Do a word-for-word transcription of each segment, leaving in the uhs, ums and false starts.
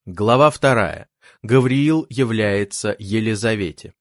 Глава вторая. Гавриил является Елизавете.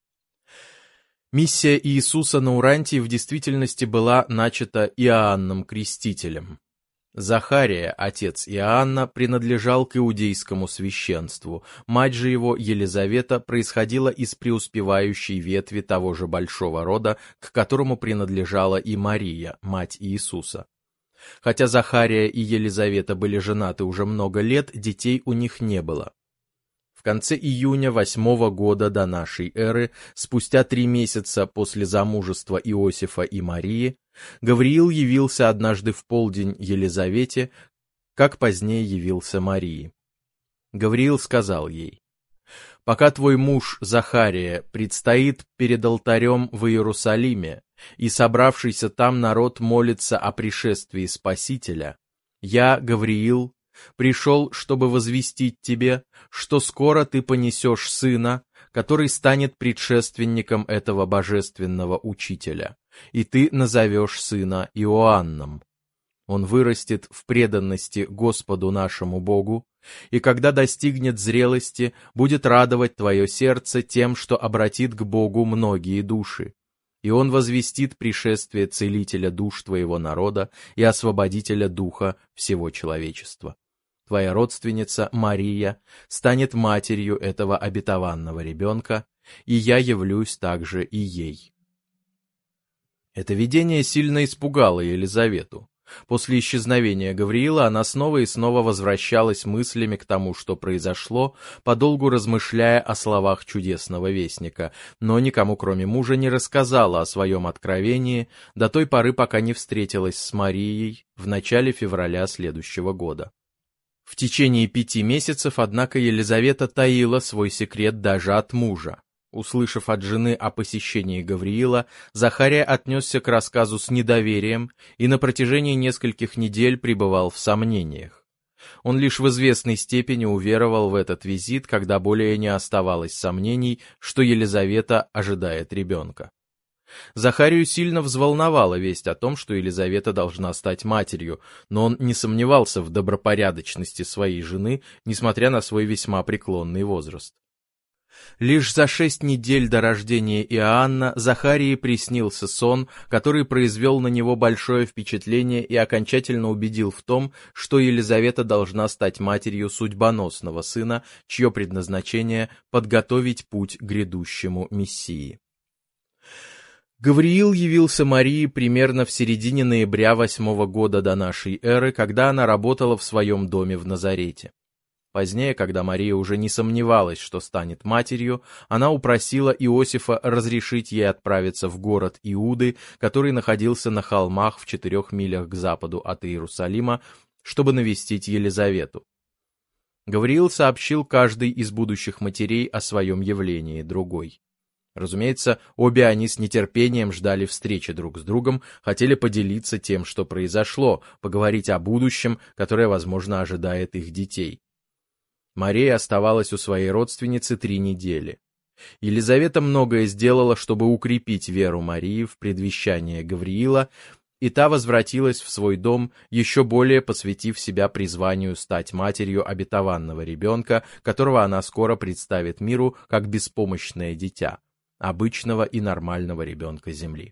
Миссия Иисуса на Урантии в действительности была начата Иоанном Крестителем. Захария, отец Иоанна, принадлежал к иудейскому священству, мать же его, Елизавета, происходила из преуспевающей ветви того же большого рода, к которому принадлежала и Мария, мать Иисуса. Хотя Захария и Елизавета были женаты уже много лет, детей у них не было. В конце июня восьмого года до нашей эры, спустя три месяца после замужества Иосифа и Марии, Гавриил явился однажды в полдень Елизавете, как позднее явился Марии. Гавриил сказал ей: «Пока твой муж Захария предстоит перед алтарем в Иерусалиме, и собравшийся там народ молится о пришествии Спасителя, я, Гавриил, пришел, чтобы возвестить тебе, что скоро ты понесешь сына, который станет предшественником этого божественного учителя, и ты назовешь сына Иоанном. Он вырастет в преданности Господу нашему Богу, и когда достигнет зрелости, будет радовать твое сердце тем, что обратит к Богу многие души. И он возвестит пришествие целителя душ твоего народа и освободителя духа всего человечества. Твоя родственница Мария станет матерью этого обетованного ребенка, и я явлюсь также и ей». Это видение сильно испугало Елизавету. После исчезновения Гавриила она снова и снова возвращалась мыслями к тому, что произошло, подолгу размышляя о словах чудесного вестника, но никому, кроме мужа, не рассказала о своем откровении до той поры, пока не встретилась с Марией в начале февраля следующего года. В течение пяти месяцев, однако, Елизавета таила свой секрет даже от мужа. Услышав от жены о посещении Гавриила, Захария отнесся к рассказу с недоверием и на протяжении нескольких недель пребывал в сомнениях. Он лишь в известной степени уверовал в этот визит, когда более не оставалось сомнений, что Елизавета ожидает ребенка. Захарию сильно взволновала весть о том, что Елизавета должна стать матерью, но он не сомневался в добропорядочности своей жены, несмотря на свой весьма преклонный возраст. Лишь за шесть недель до рождения Иоанна Захарии приснился сон, который произвел на него большое впечатление и окончательно убедил в том, что Елизавета должна стать матерью судьбоносного сына, чье предназначение — подготовить путь к грядущему Мессии. Гавриил явился Марии примерно в середине ноября восьмого года до нашей эры, когда она работала в своем доме в Назарете. Позднее, когда Мария уже не сомневалась, что станет матерью, она упросила Иосифа разрешить ей отправиться в город Иуды, который находился на холмах в четырех милях к западу от Иерусалима, чтобы навестить Елизавету. Гавриил сообщил каждой из будущих матерей о своем явлении другой. Разумеется, обе они с нетерпением ждали встречи друг с другом, хотели поделиться тем, что произошло, поговорить о будущем, которое, возможно, ожидает их детей. Мария оставалась у своей родственницы три недели. Елизавета многое сделала, чтобы укрепить веру Марии в предвещание Гавриила, и та возвратилась в свой дом, еще более посвятив себя призванию стать матерью обетованного ребенка, которого она скоро представит миру как беспомощное дитя, обычного и нормального ребенка земли.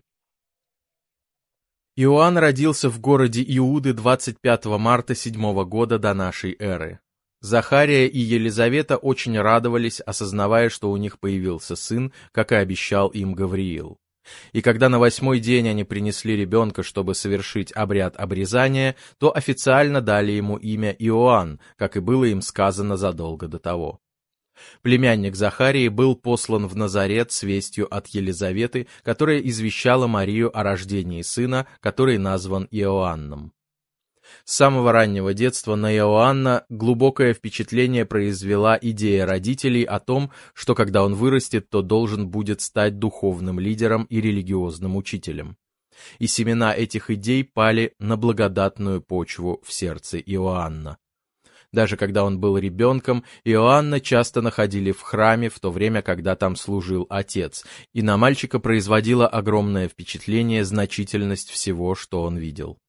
Иоанн родился в городе Иуды двадцать пятого марта седьмого года до нашей эры. Захария и Елизавета очень радовались, осознавая, что у них появился сын, как и обещал им Гавриил. И когда на восьмой день они принесли ребенка, чтобы совершить обряд обрезания, то официально дали ему имя Иоанн, как и было им сказано задолго до того. Племянник Захарии был послан в Назарет с вестью от Елизаветы, которая извещала Марию о рождении сына, который назван Иоанном. С самого раннего детства на Иоанна глубокое впечатление произвела идея родителей о том, что когда он вырастет, то должен будет стать духовным лидером и религиозным учителем. И семена этих идей пали на благодатную почву в сердце Иоанна. Даже когда он был ребенком, Иоанна часто находили в храме, в то время, когда там служил отец, и на мальчика производила огромное впечатление значительность всего, что он видел.